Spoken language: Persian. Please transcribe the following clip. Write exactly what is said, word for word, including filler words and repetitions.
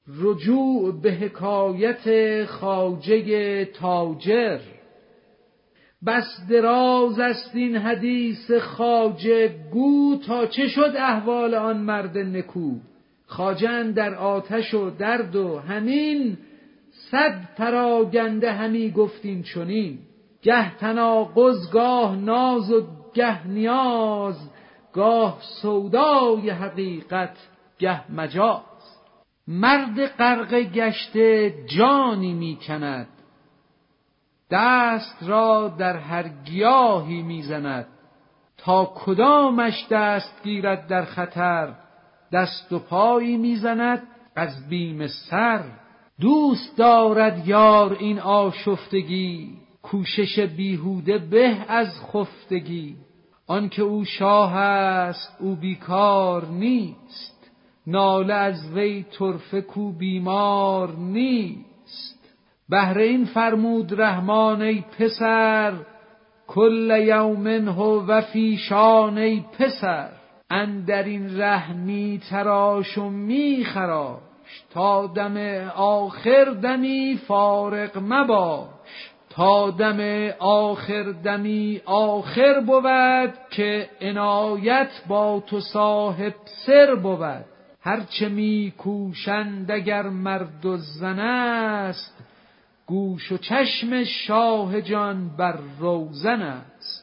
رجوع به حکایت خواجه تاجر. بس دراز است این حدیث خواجه گو، تا چه شد احوال آن مرد نکو. خواجه اندر آتش و درد و همین، صد پراگنده همی گفتین چنین. گه تناقض گاه ناز و گه نیاز، گاه سودای حقیقت گه مجاز. مرد غرقه گشته جانی می کند، دست را در هر گیاهی می زند. تا کدامش دست گیرد در خطر، دست و پایی می زند از بیم سر. دوست دارد یار این آشفتگی، کوشش بیهوده به از خفتگی. آنکه او شاه است او بیکار نیست، ناله از وی طرفه کو بیمار نیست. بهر این فرمود رحمان ای پسر، کل یوم هو فی شان ای پسر. اندر این ره می تراش و می خراش، تا دم آخر دمی فارغ مباش. تا دم آخر دمی آخر بود، که عنایت با تو صاحب سر بود. هرچه می کوشند اگر مرد و زن است، گوش و چشم شاه جان بر روزن است.